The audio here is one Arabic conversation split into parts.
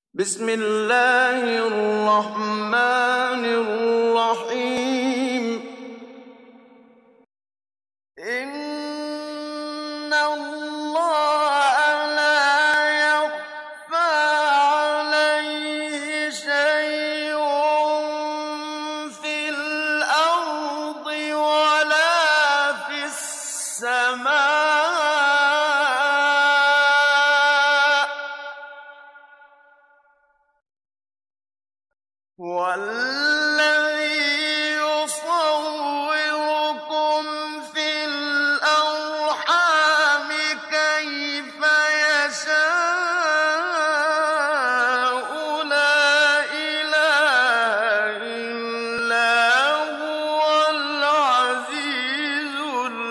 بسم الله الرحمن الرحيم. إن الله لا يخفى عليه شيء في الأرض ولا في السماء. والذي يصوركم في الأرحام كيف يشاء لا إله إلا هو العزيز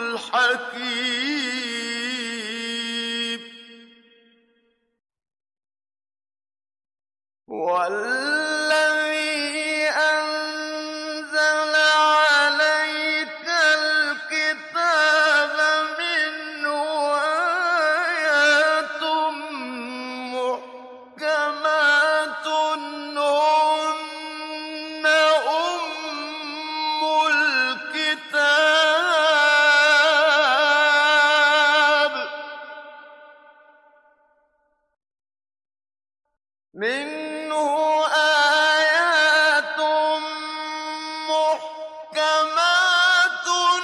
الحكيم. والذي أنزل عليك الكتاب منه آيات محكمات هن أم الكتاب، منه آيات محكمات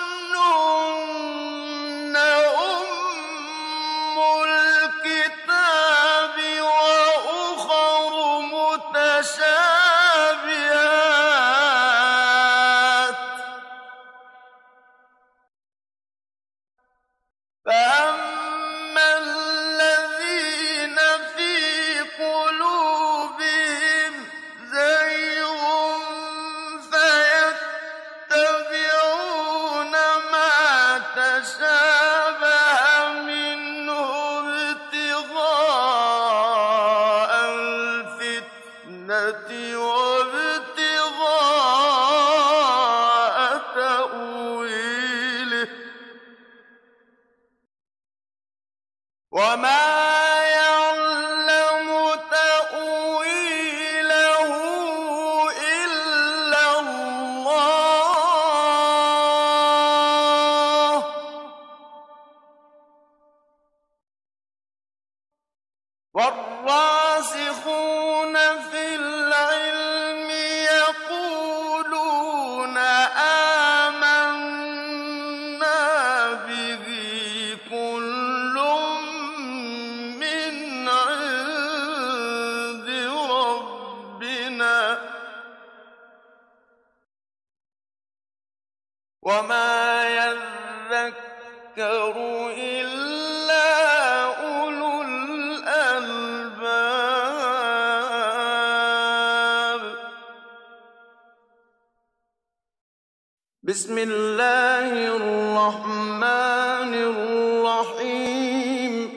هن أم الكتاب وأخر متشابهات، فأما الذين في قلوبهم زيغ فيتبعون ما تشابه منه ابتغاء الفتنة وابتغاء تأويله، وما يعلم تأويله إلا الله، والراسخون في العلم يقولون آمنا به كل من عند ربنا وما يذكر إلا أولو الألباب. بسم الله الرحمن الرحيم.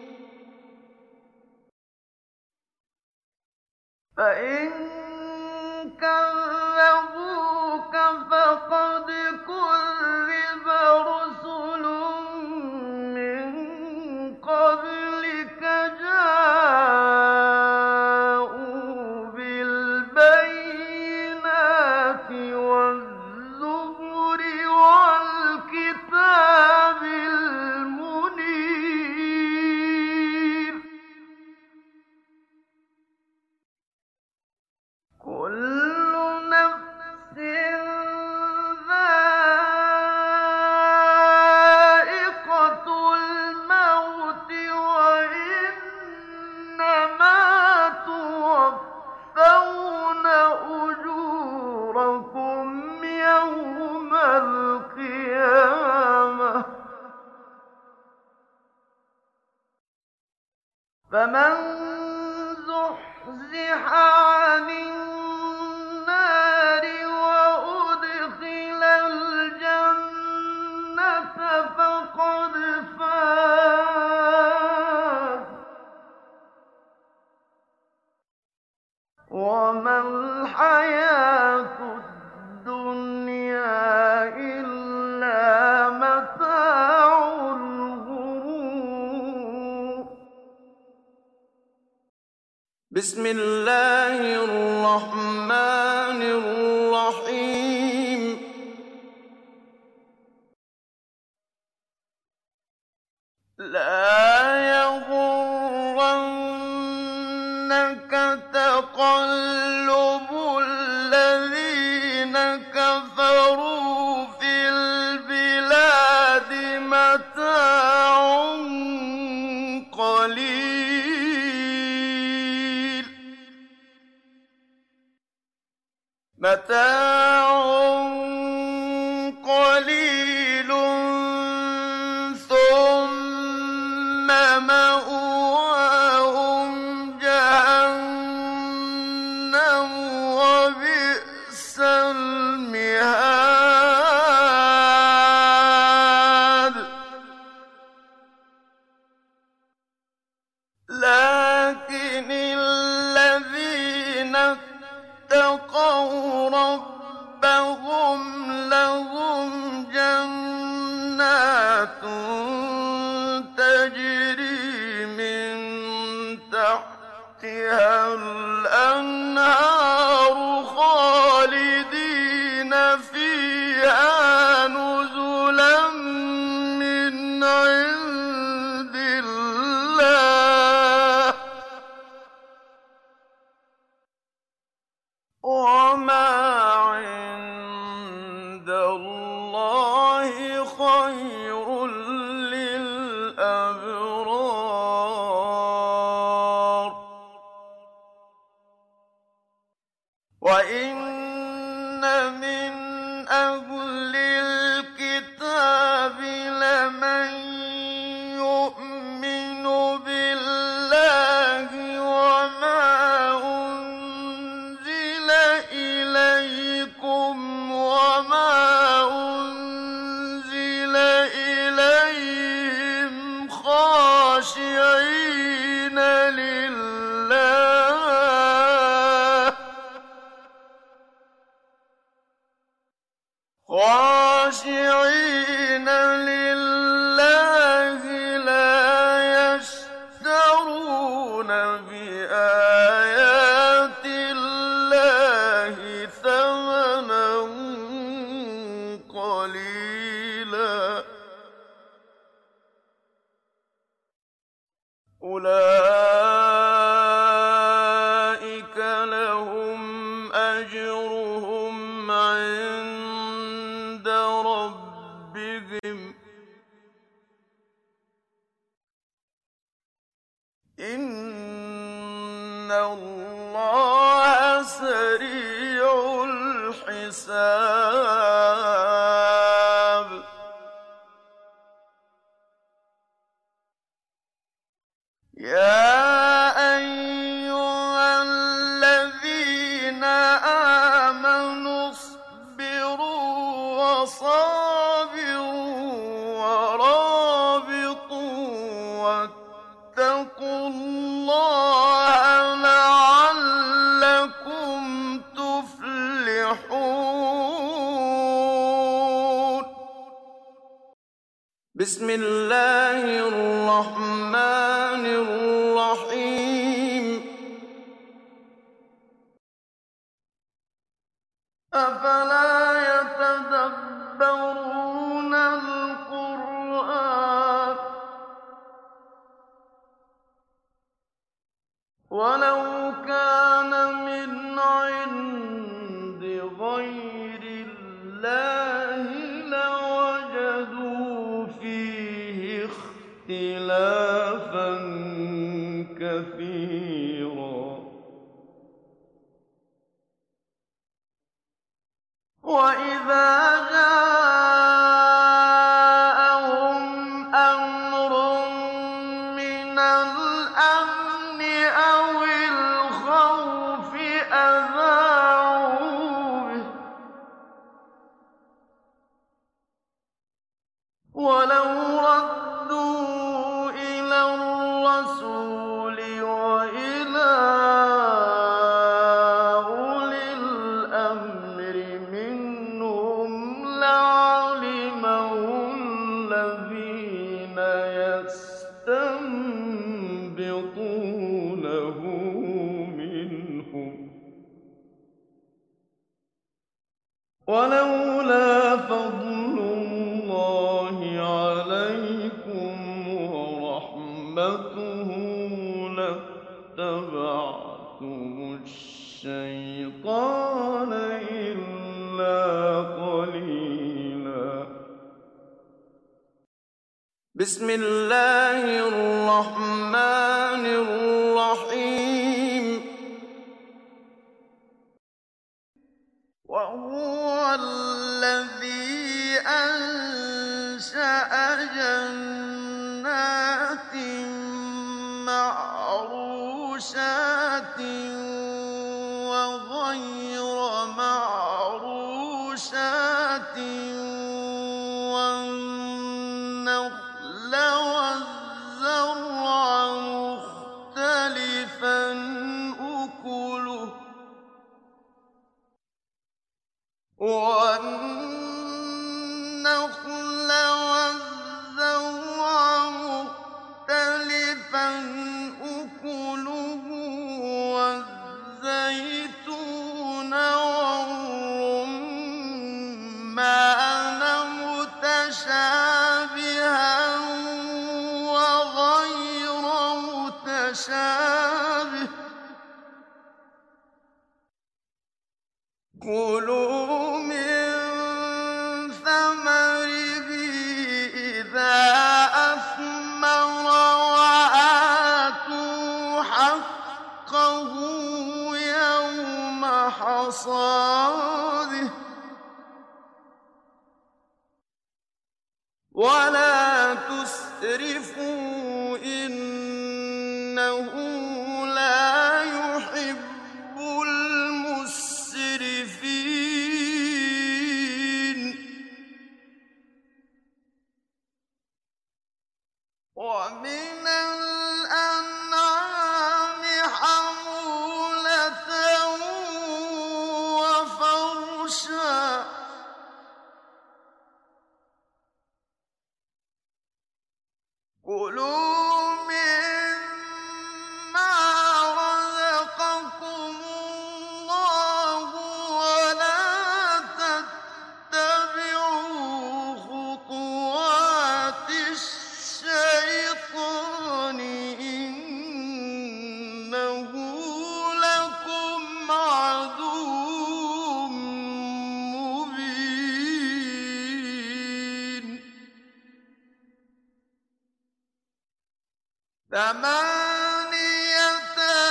فإن كذبوك فقد كذب رسل من قبلك جاءوا بالبينات والزبر والكتاب المنير. كل نفس ذائقة الموت وإنما توفون أجوركم يوم القيامة، فمن زحزح عن النار وأدخل الجنة فقد فاز، وما الحياة الدنيا إلا متاع الغرور. بسم الله الرحمن الرحيم لا يغرنك تقلب الذين كفروا في البلاد متاع قليل ثم مأواهم جهنم وبئس المهاد لكن الذين اتقوا ربهم لهم جنات تجري من تحتها الأنهار خالدين فيها نزلا من عند الله وما عند الله خير للأبرار وإن من أهل الكتاب لمن يؤمن بالله وما أنزل إليكم وما أنزل إليهم خاشعين لله لا يشترون بآيات الله ثمنا قليلا أولئك لهم أجرهم عند ربهم إن الله سريع الحساب يا أيها الذين آمنوا اصبروا وصابروا ورابطوا واتقوا الله لعلكم تفلحون بسم الله الرحمن الرحيم أفلا يتدبرون القرآن ولو كان من عند غير الله لوجدوا فيه اختلافا كثيرا وإذا جاءهم أمر من الأمن أو الخوف أذاعوا به ولو ردوا إلى الرسول وإلى أولي الأمر منهم اتَّبَعْتُمُ الشَّيْطَانَ إِلَّا قَلِيلًا. بسم الله الرحمن الرحيم. وهو الذي أنشأ جنات معروشات وغير معروشات والنخل والزرع مختلفا أكله والنخل والزرع مختلفا أكله والزيتون والرمان متشابها وغير متشابه كلوا من ثمره إذا أثمر وآتوا حقه يوم حصاده ولا تسرفوا إنه لا يحب المسرفين. ومن الأنعام حمولة وفرشا كلوا مما رزقكم الله ولا تتبعوا خطوات الشيطان إنه لكم عدو مبين. ثمانية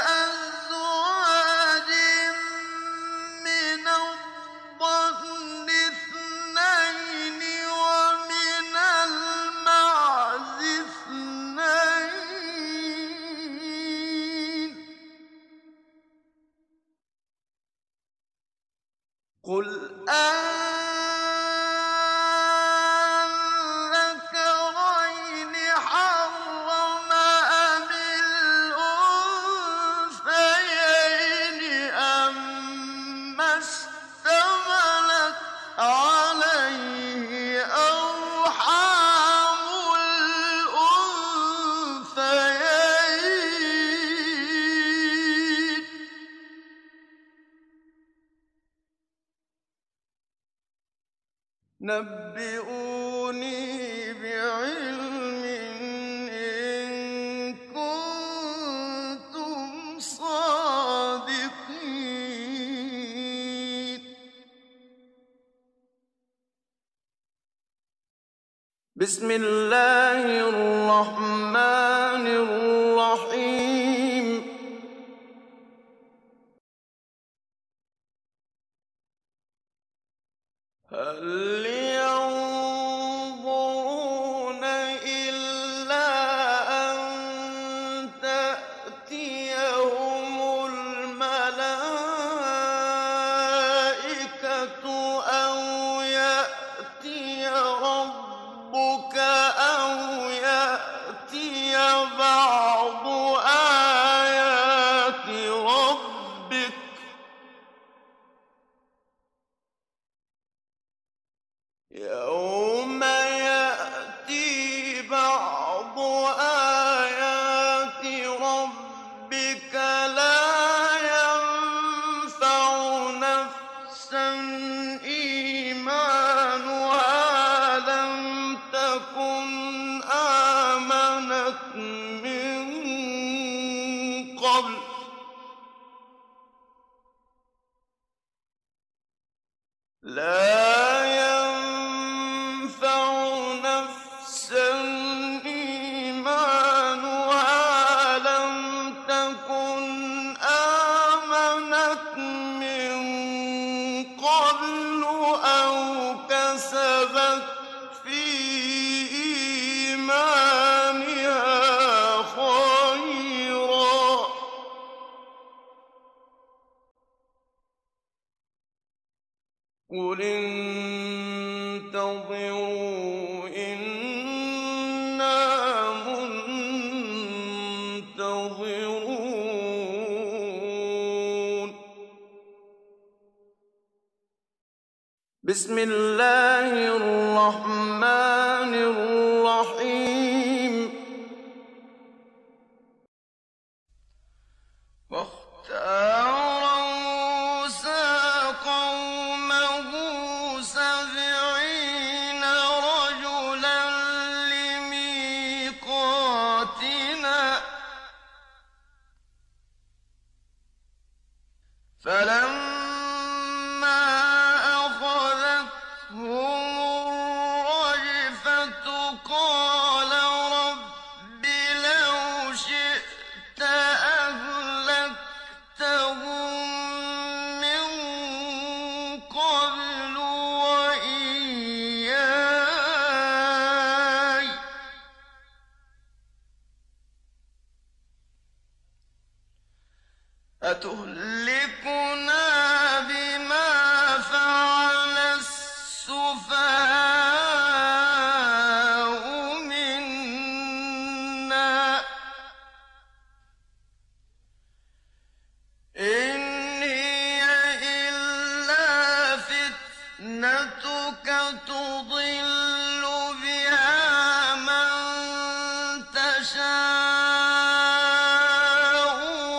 أزواج من الضأن اثنين ومن المعز اثنين قل أذكرين حرم أم الأنثيين أما اشتملت عليه أرحام الأنثيين نبئوني بعلم إن كنتم صادقين. بسم الله الرحمن الرحيم. هل ينظرون إلا أن تأتيهم الملائكة أو يأتي ربك أو يأتي بعض آيات ربك لا ينفع نفسا إيمانها لم تكن آمنت من قبل أو كسبت في إيمانها خيرا قل انتظروا إنا منتظرون بسم الله الرحمن الرحيم واختار موسى قومه 70 رجلا لميقاتنا فلما أخذتهم الرجفة قال رب لو شئت أهلكتهم من قبل وإياي أتهلكنا بما فعل السفهاء منا إن هي إلا فتنتك تضل بها من تشاء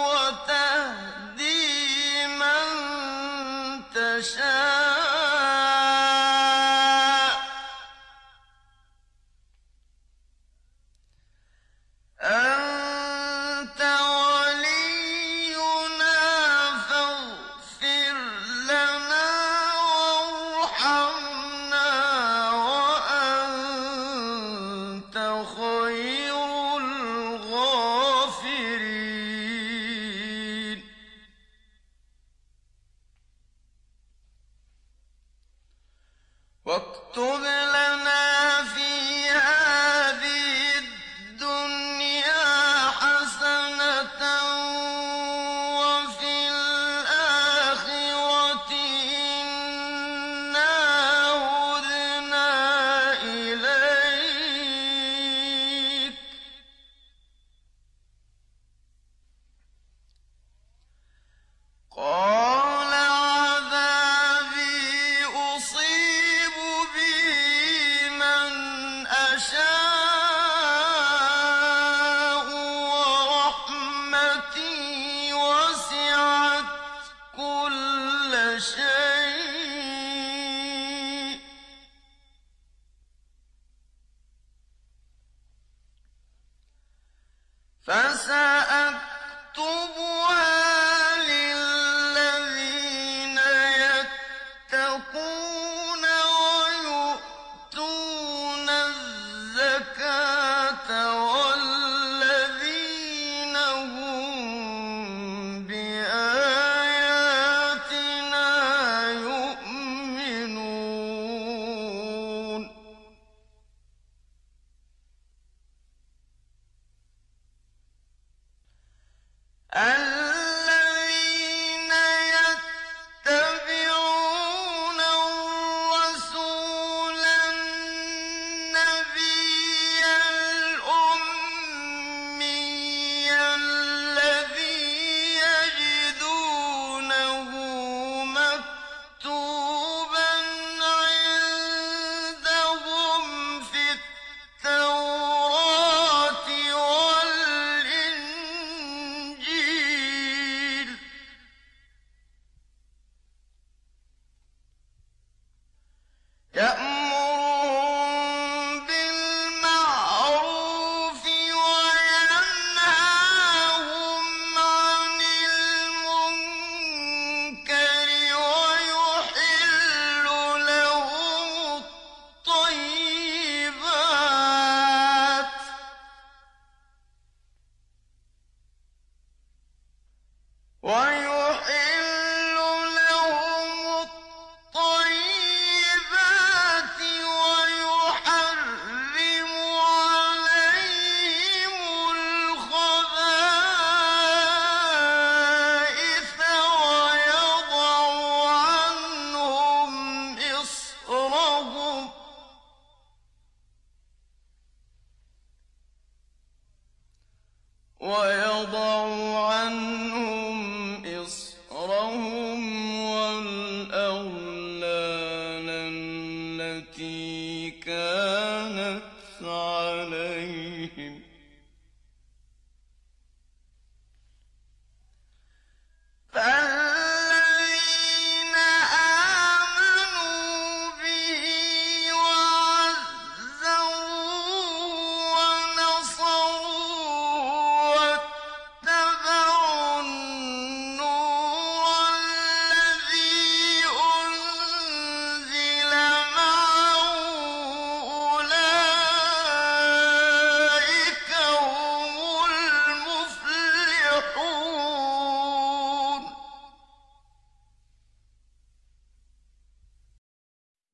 وتهدي من تشاء أنت ولينا فاغفر لنا وارحمنا وأنت خير الغافرين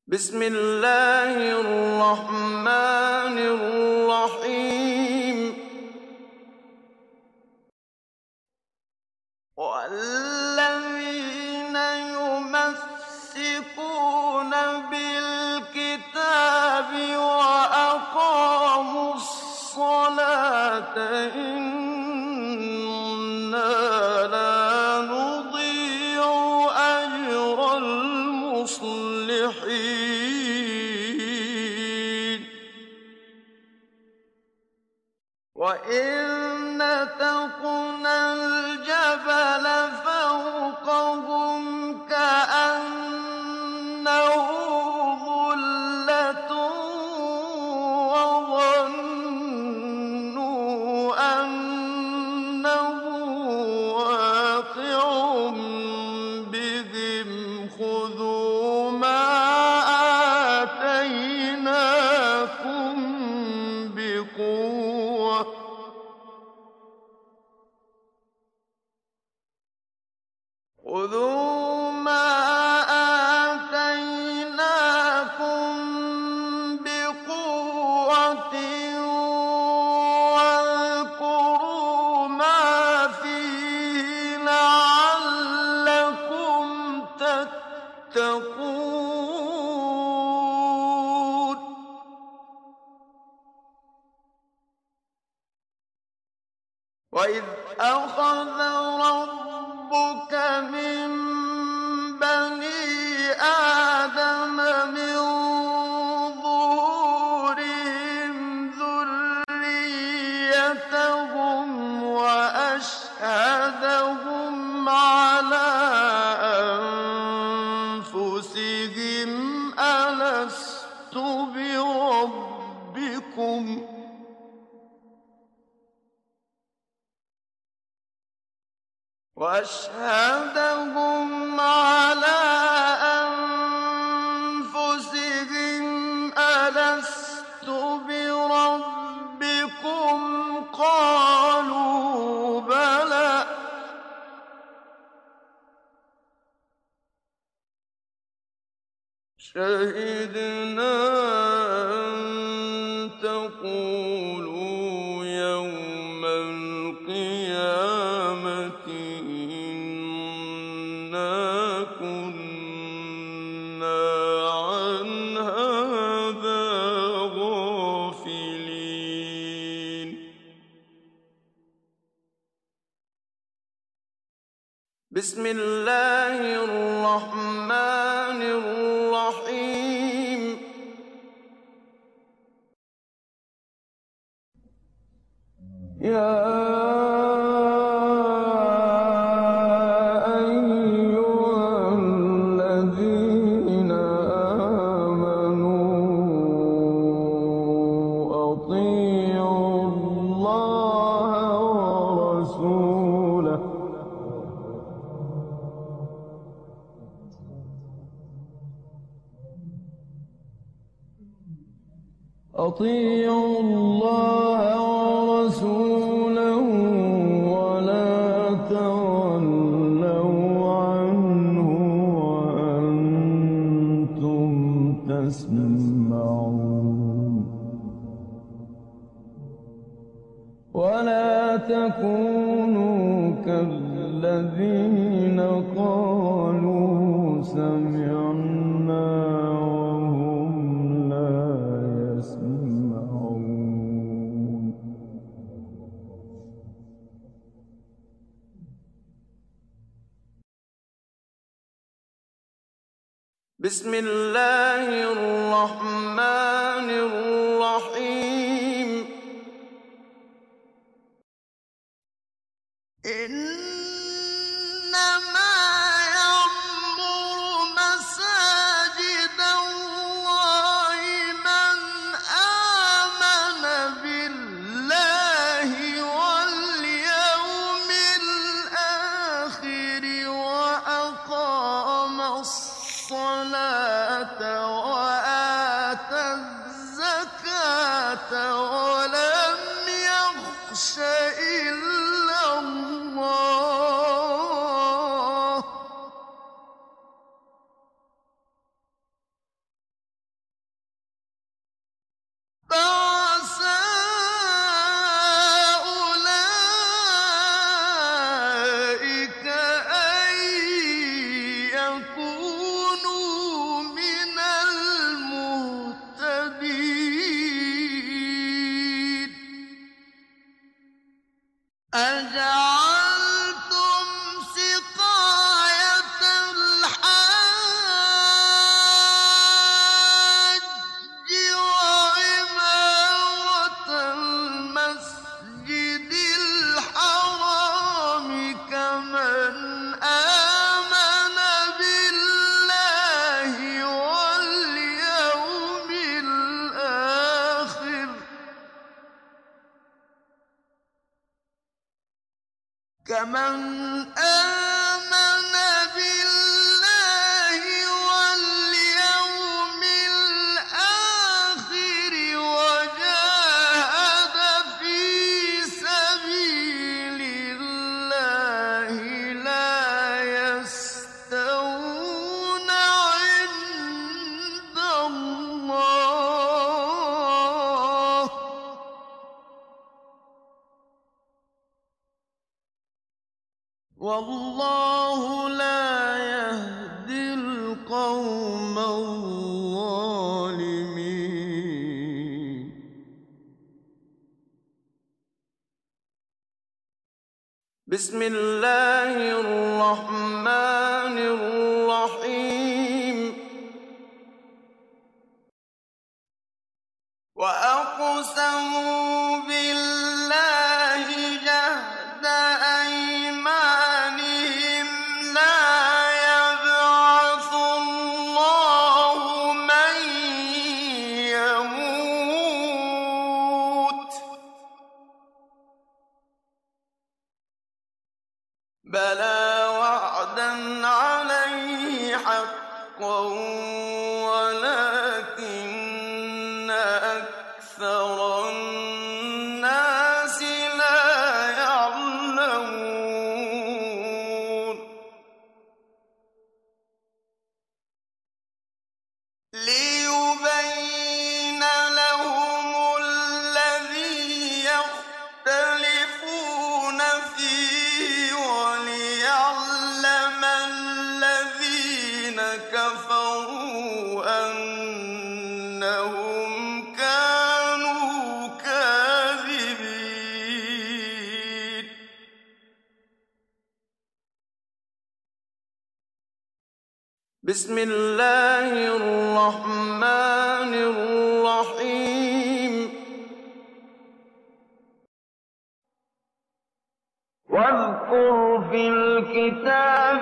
بسم الله الرحمن الرحيم والذين يمسكون بالكتاب وأقاموا الصلاة إنا لا نضيع أجر المصلحين وإن نتقن الجبل فوقهم كأنه ظلة وظنوا أنه واقع بهم خذوا ما آتيناكم بقوة خذوا ما آتيناكم بقوة واذكروا ما فيه لعلكم تتقون وإذ أخذ ربك من بني آدم من ظهورهم ذريتهم وأشهدهم على أنفسهم ألست بربكم وأشهدهم على أنفسهم ألست بربكم قالوا بلى شهدنا أن تقولوا يوم القيامة إنا كنا عن هذا غافلين بسم الله الرحمن الرحيم يا أيها الذين آمنوا أطيعوا الله ورسوله أطيعوا الله ورسوله ولا تولوا عنه وأنتم تسمعون ولا تكونوا كالذين قالوا سمعنا وهم لا يسمعون بسم الله الرحمن الرحيم إنما يعمر مساجد الله من آمن بالله واليوم الآخر وأقام الصلاة وآتى الزكاة ولم يخش إلا الله والله لا يهدي القوم الظالمين. بسم الله الرحمن الرحيم. وأقسموا بالله جهد أيمانهم لا يبعث الله من يموت بلى وعدا عليه حقا ولكن أكثر الناس لا يعلمون. ليبين لهم الذي يختلفون فيه وليعلم الذين كفروا أنهم كانوا كاذبين. بسم الله الرحمن الرحيم. واذكر في الكتاب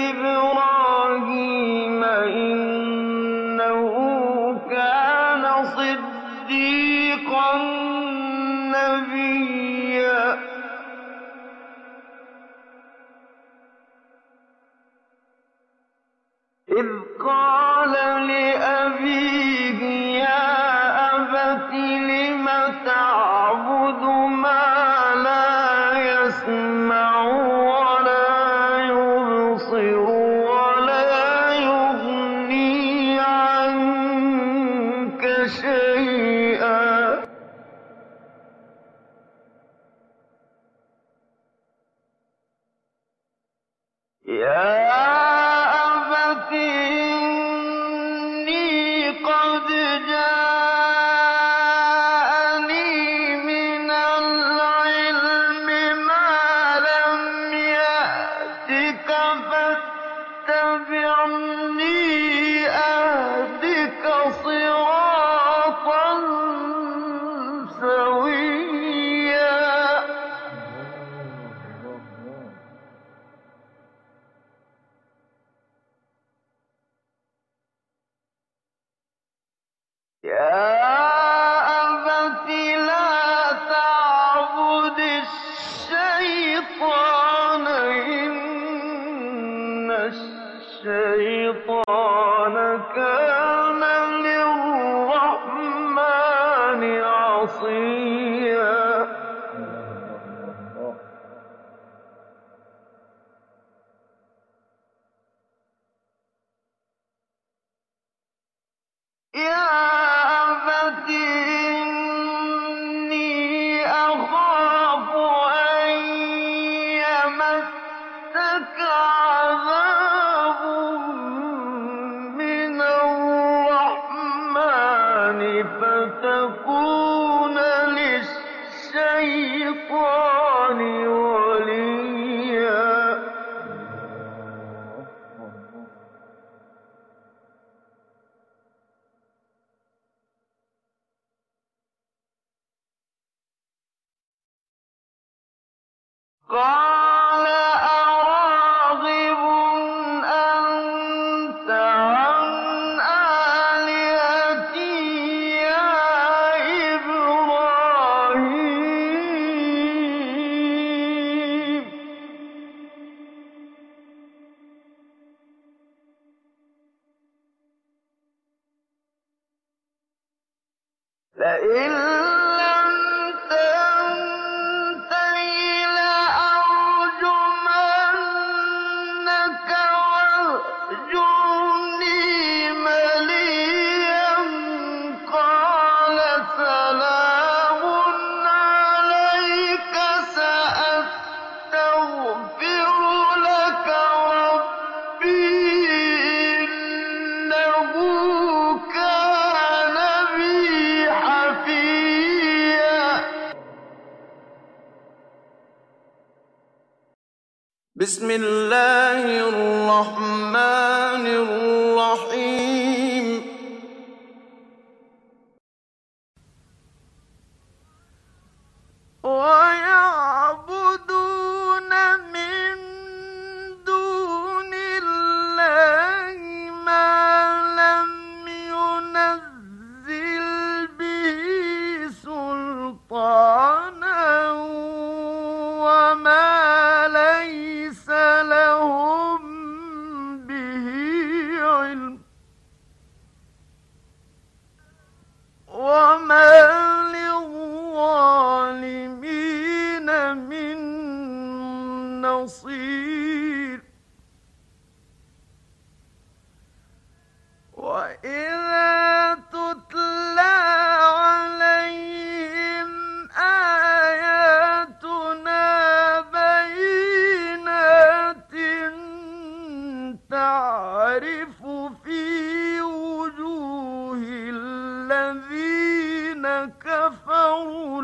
إبراهيم إنه كان صديقا نبيا. إذ قال لأبيه يا أبت لم تعبد ما لا يسمع ولا يبصر ولا يغني عنك شيئا. يا أبت إني قد جاءني من العلم ما لم يأتك فاتبعني أهدك صراطا سويا. يا أبت لا تعبد الشيطان إن الشيطان كان للرحمن عصيا. يا أبت إني أخاف أن يمسك عذاب من الرحمن فتكون للشيطان وليا. قال أراغب أنت عن آلهتي يا إبراهيم. لئن لم تنته لأرجمنك واهجرني مليا. قال سلام عليك سأستغفر لك بسم الله الرحمن الرحيم ويعبدون من دون الله ما لم ينزل به سلطانا وما ليس لهم به علم وما للظالمين من نصير وإذا تتلى عليهم آياتنا بينات تعرف في وجوه الذين كفروا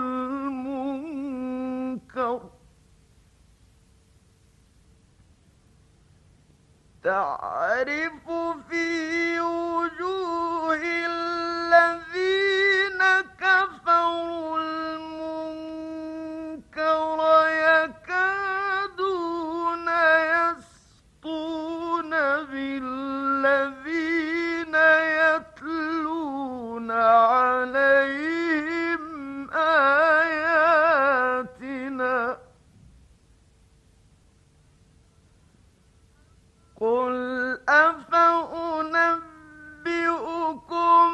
المنكر تعرف في وجوه الذين كفروا المنكر يكادون يسطون بالذين يتلون عليهم آياتنا قل أفأنبئكم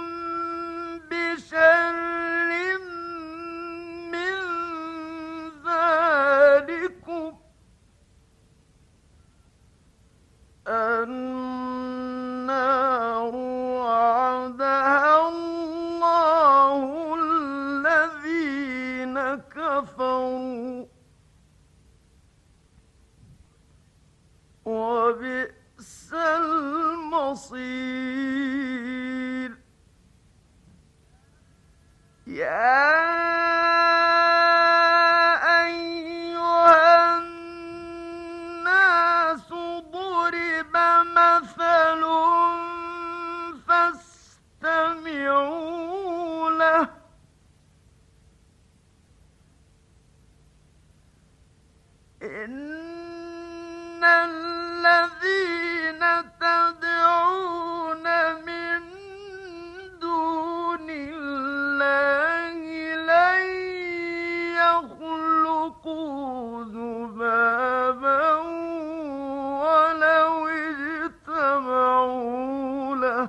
بشر من ذلكم النار وعدها الله الذين كفروا وبئس المصير يا أيها الناس ضرب مثل فاستمعوا له إن الذين تدعون من دون الله لن يخلقوا ذبابا ولو اجتمعوا له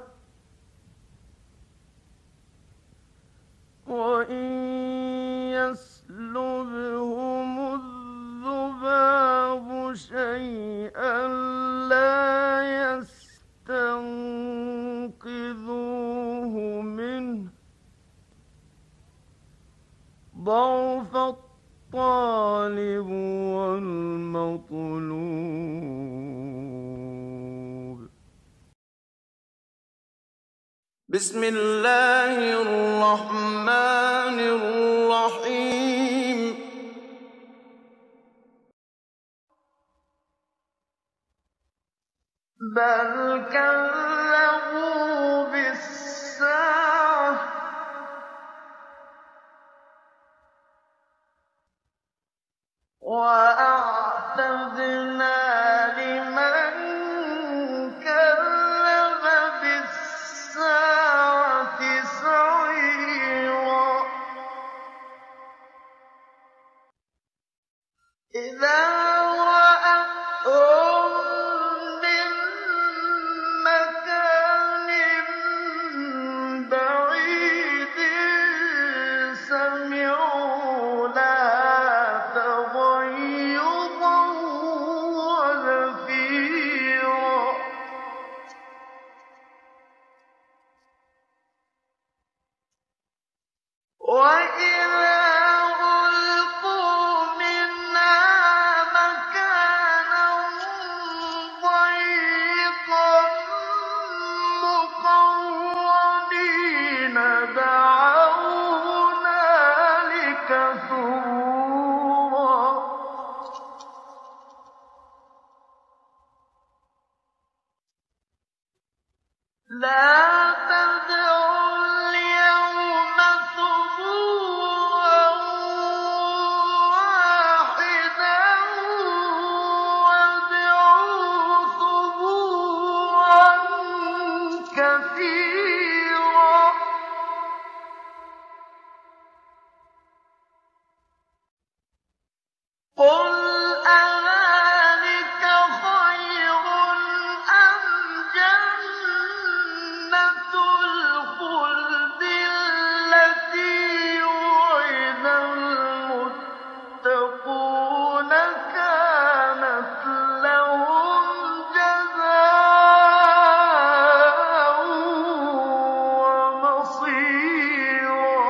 وإن يسلبهم الذباب شيئا لا يستنقذوه منه ضعف الطالب والمطلوب بسم الله الرحمن الرحيم بل كذبوا بالساعة وأعتدنا لمن كذب بالساعة سعيرا إذا رأتهم من مكان لا تدعوا اليوم ثبورا واحدا وادعوا ثبورا كثيرا قل أذلك خير أم جنة الخلد التي وعد المتقون كانت لهم جزاء ومصيرا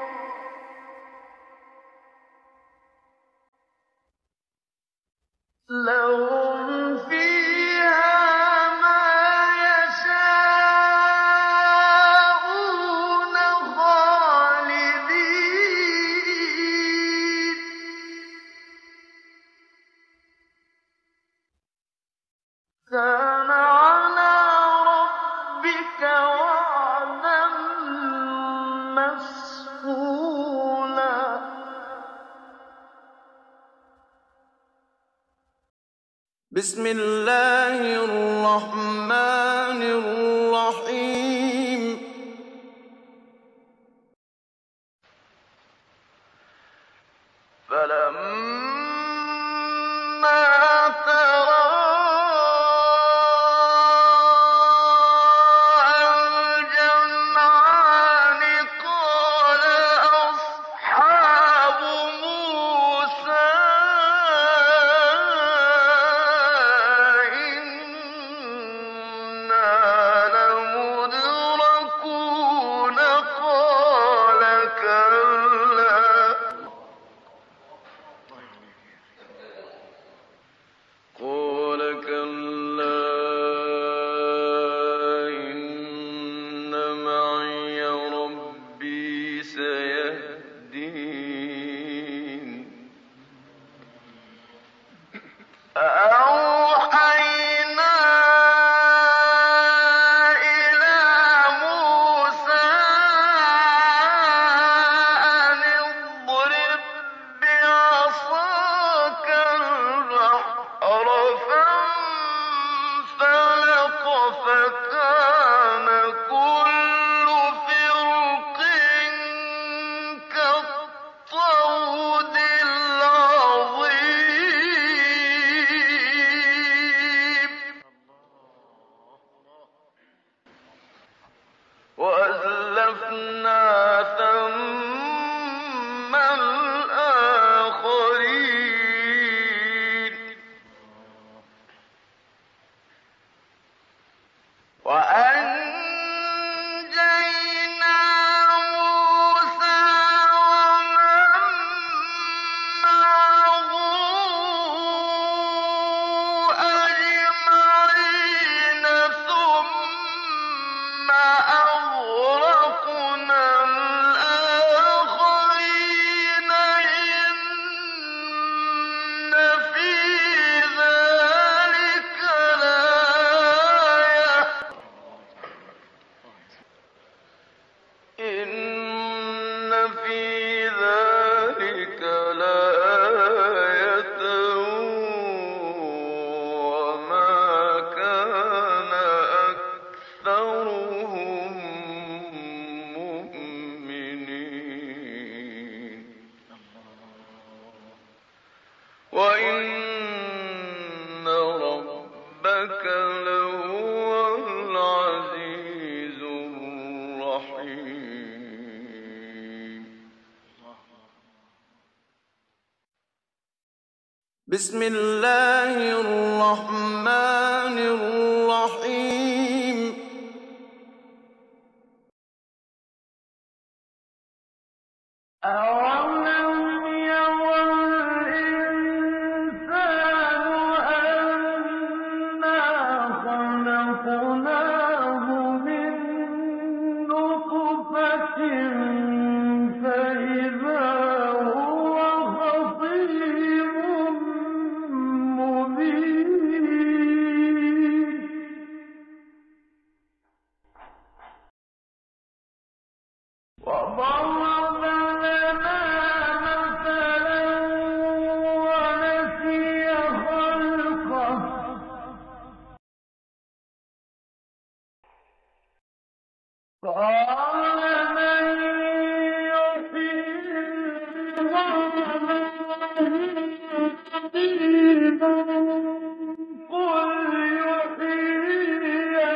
لهم فيها ما يشاءون خالدين كان على ربك وعدا مسئولا بسم الله الرحمن الرحيم فلما تراءى الجمعان قال أصحاب موسى إنا لمدركون قال كلا إن معي ربي سيهدين أوحينا إلى موسى أن اضرب بعصاك البحر فانفلق فكان كل فرق كالطود العظيم وأزلفنا ثم الآخرين وأنجينا موسى ومن معه أجمعين ثم أغرقنا الآخرين إن في ذلك لآية وما كان أكثرهم مؤمنين وإن ربك لهو العزيز الرحيم بسم الله الرحمن الرحيم أَوَلَمْ يَرَ الْإِنسَانُ أَنَّا خَلَقْنَاهُ مِن نُّطْفَةٍ فَإِذَا هُوَ خَصِيمٌ مُّبِينٌ قال من يحيي العظام وهي رميم قل يحييها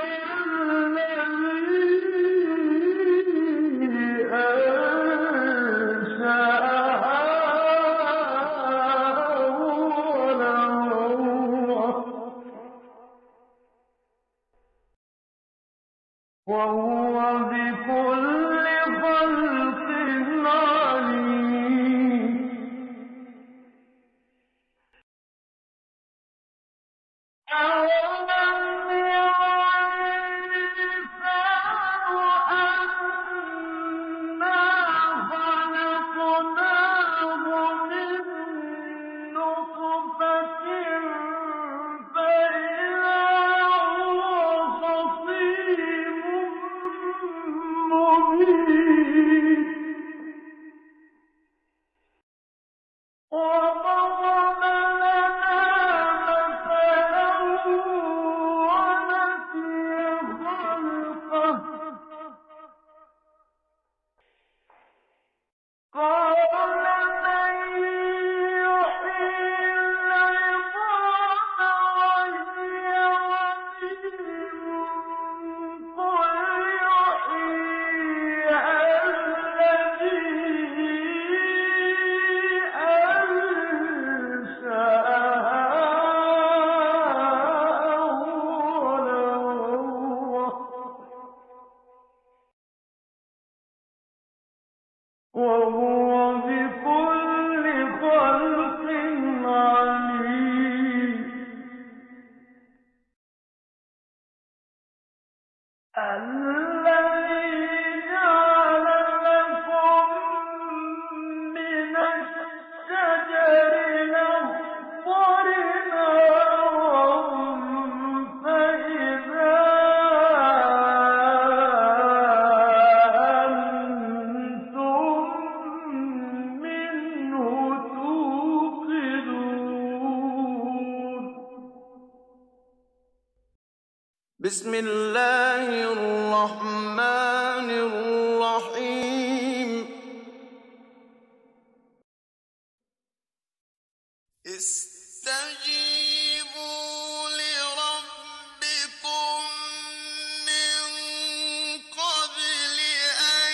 الذي أنشأها أول مرة وهو بكل خلق عليم أولم ير الإنسان أنا خلقناه من نطفة فإذا هو خصيم مبين وضرب لنا مثلا ونسي خلقه قال من يحيي العظام وهي رميم قل يحييها الذي أنشأها أول مرة وهو بكل خلق عليم الذي جعل لكم من الشجر الأخضر نارا فإذا أنتم منه توقدون بسم الله الرحمن الرحيم استجيبوا لربكم من قبل أن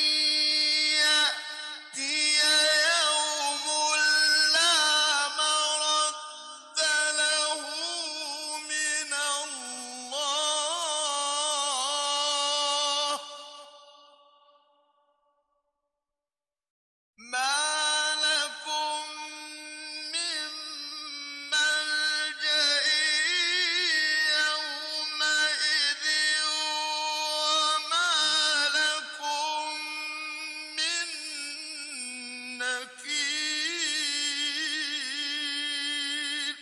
يأتي يوم لا مرد له من الله ما لكم من ملجأ يومئذ وما لكم من نكير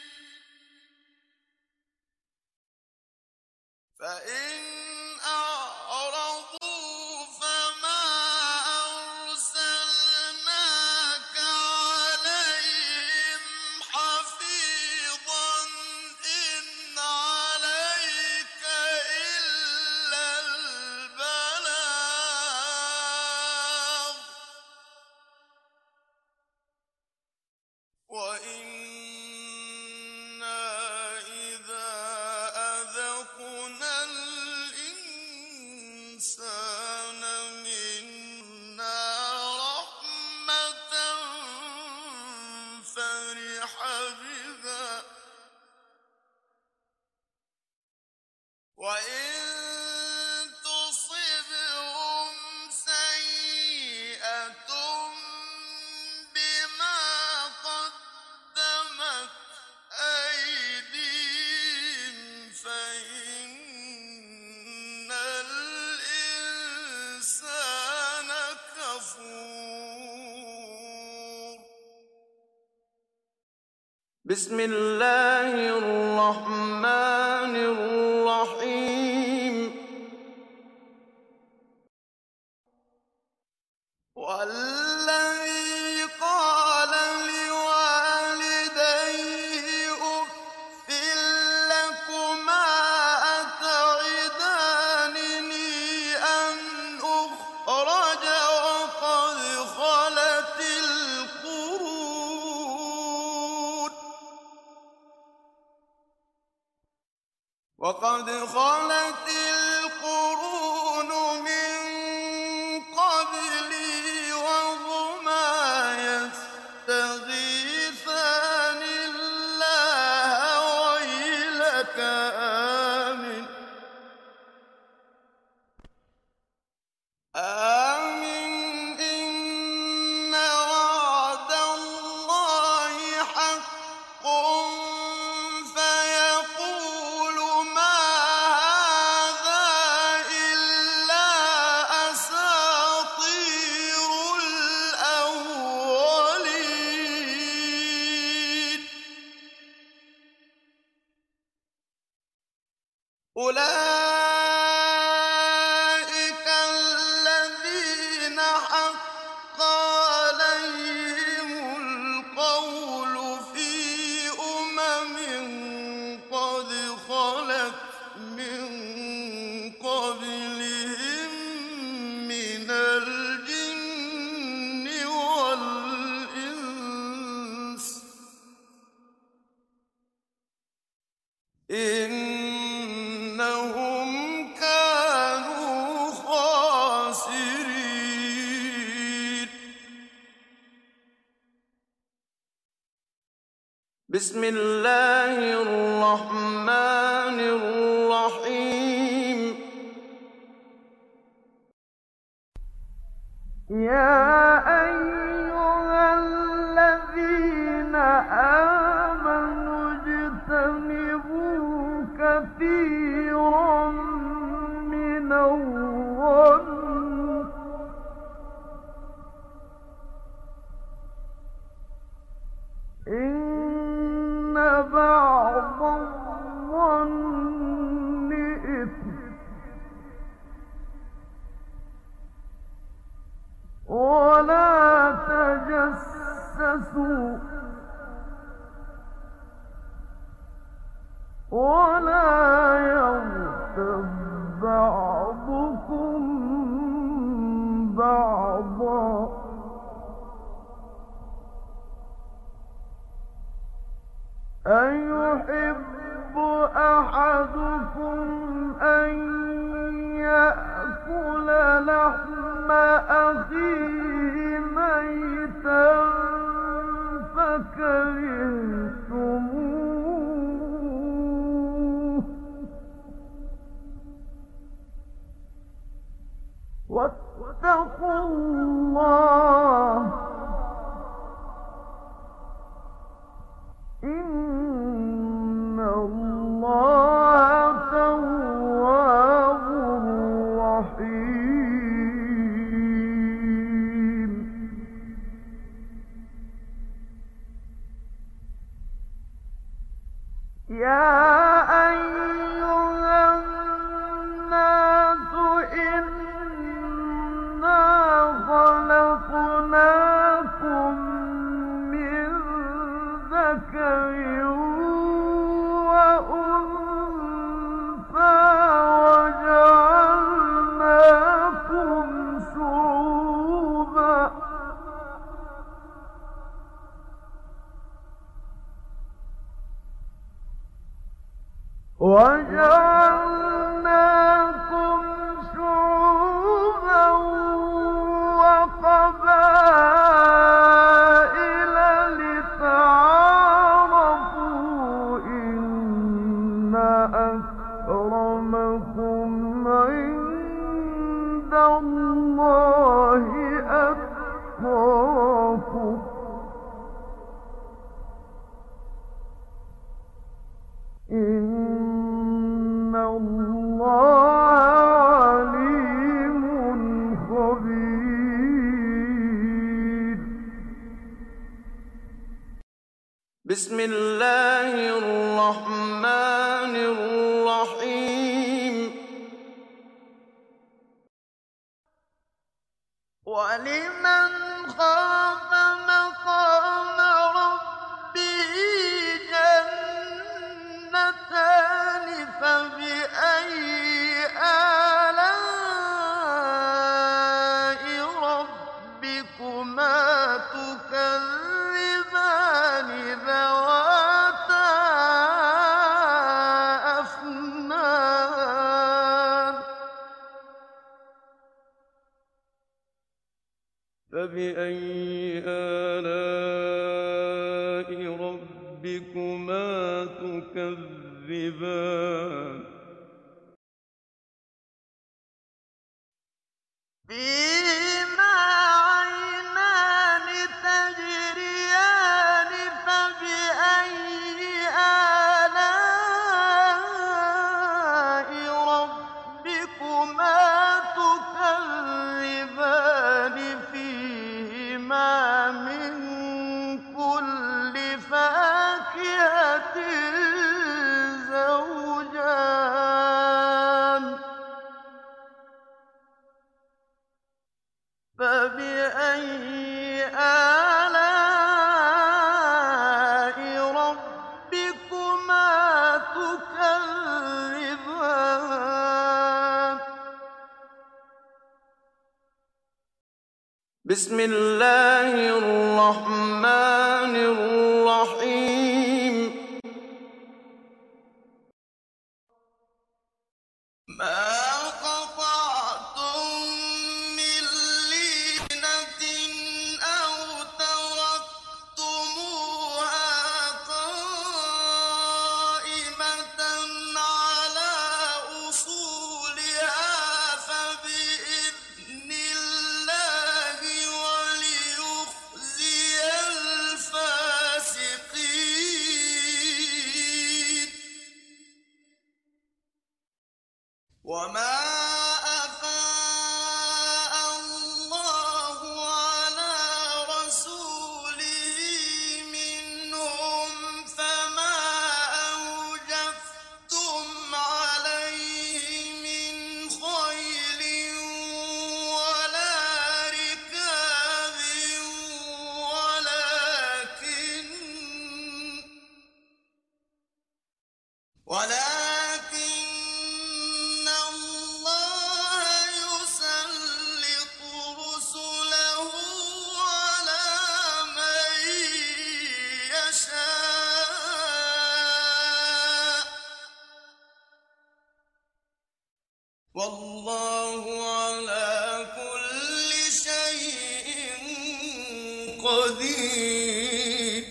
فإن أعرضوا فما أرسلناك عليهم حفيظا إن عليك إلا البلاغ وإنا إذا أذقنا الإنسان منا رحمة فرح بها وإن تصبهم سيئة بما قدمت أيديهم فإن الإنسان كفور بسم الله الرحمن الرحيم والذي قال لوالديه أف لكما أتعدانني أن وقد خلت القرون من قبلي وهما يستغيثان الله ويلك آمن إن وعد الله حق فيقول ما هذا إلا أساطير الأولين أولئك الذين حق عليهم القول في قد خلت من قبلهم من الجن والإنس إنهم كانوا خاسرين. بسم الله الرحمن الرحيم. يا أيها الذين آمنوا اجتنبوا كثيرا من الظن إن بعض الظن إثم ولا تجسسوا ولا يغتب بعضكم بعضا أيحب أحدكم أن يأكل لحم أخيه ميتا فكرهتموه واتقوا الله إن الله تواب رحيم. يا أيها الناس إنا خلقناكم من ذكر وأنثى وجعلناكم شعوبا وقبائل لتعارفوا إن أكرمكم عند الله أتقاكم إن الله عليم خبير. بسم الله الرحمن الرحيم. ولمن خاف مقام ربه جنتان فبأي آلاء ربكما تكذبان ذواتا أفنان فبأي آلاء ربكما تكذبان فيهما عينان تجريان فبأي آلاء ربكما تكذبان فيهما من كل فاكهة زوجان فبأي آلاء ربكما تكذبان بسم الله الرحمن الرحيم ما قطعتم من لينة أو تركتموها قائمة على أصولها فبإذن الله وليخزي الفاسقين وما أفاء الله على رسوله منهم فما أوجفتم عليه من خيل ولا ركاب ولكن الله يسلط رسله على من يشاء والله على كل شيء قدير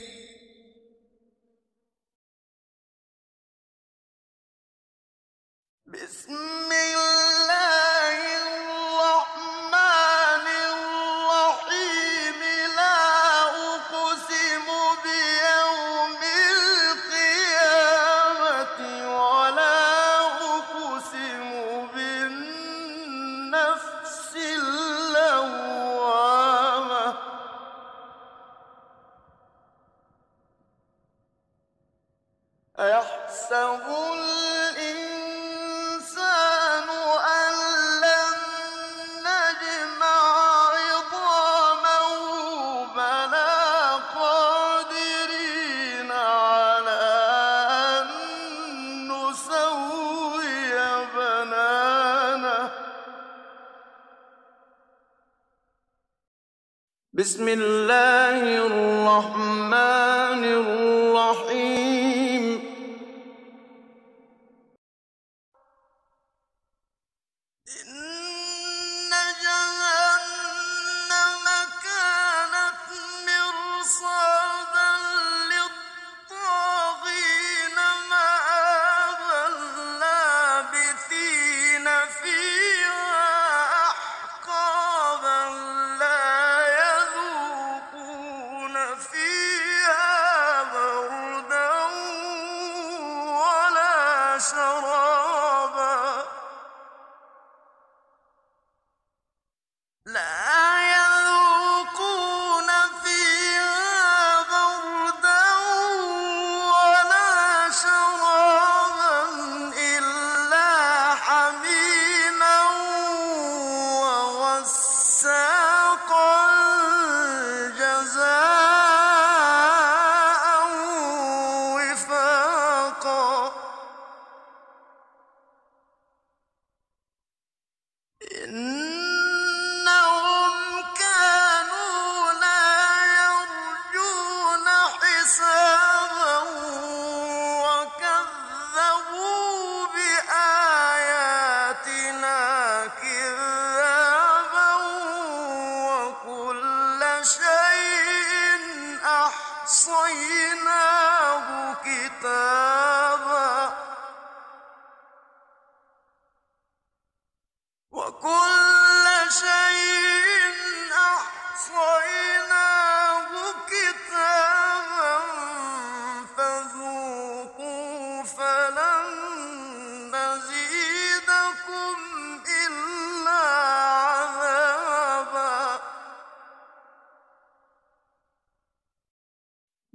بسم الله الرحمن الرحيم لا أقسم بيوم القيامة ولا أقسم بالنفس اللوامة أيحسب الإنسان أن لن نجمع عظامه بلى قادرين على أن نسوي بنانه بسم الله الرحمن الرحيم إن جهنم كانت مرصادا للطاغين مآبا لابثين فيها أحقابا لا يذوقون فيها بردا ولا شرابا إلا حميما وغساقا جزاء وفاقا إنهم كانوا لا يرجون حسابا وكذبوا بآياتنا كذابا وكل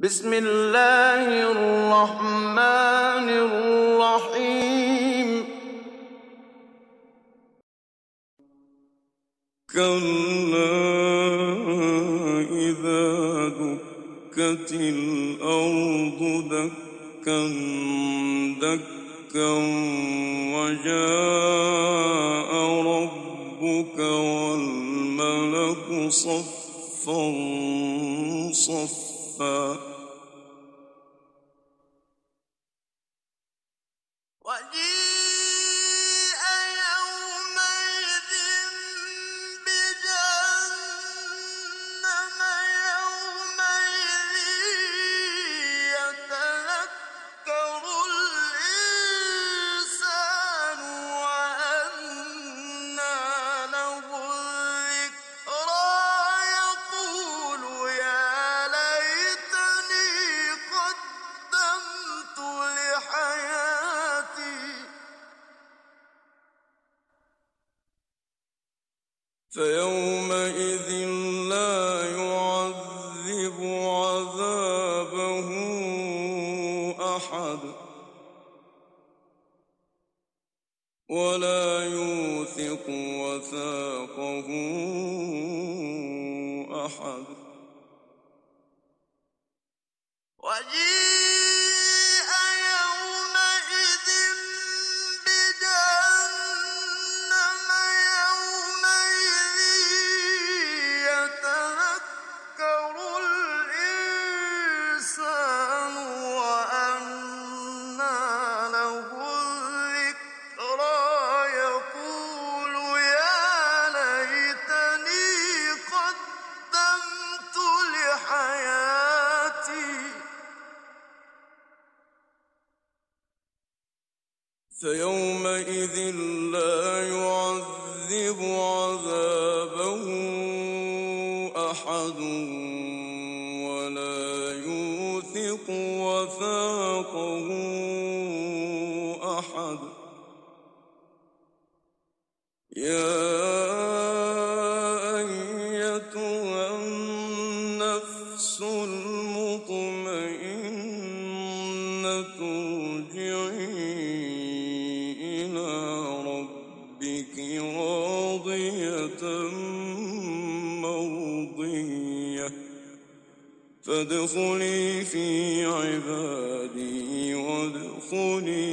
بسم الله الرحمن الرحيم كلا إذا دكت الأرض دكا دكا وجاء ربك والملك صفا صفا وجيء يومئذ بجهنم يومئذ يتذكر الإنسان وأنى له الذكرى يقول يا ليتني قدمت لحياتي فيومئذ لا يعذب عذابه أحد ولا يوثق وثاقه أحد وجيء يومئذ بجهنم يومئذ يتذكر الإنسان وأنى له الذكرى يقول يا ليتني قدمت لحياتي فيومئذ لا يعذب عذابه أحد ولا يوثق وثاقه أحد يا أيتها النفس المطمئنة ارجعي إلى ربك راضية مرضية فادخلي في عبادي وادخلي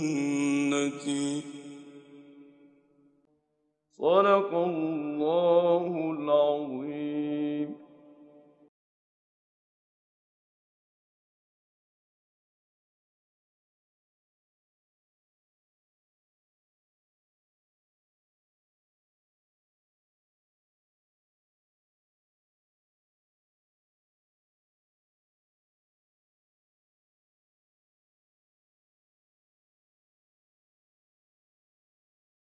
جنتي صدق الله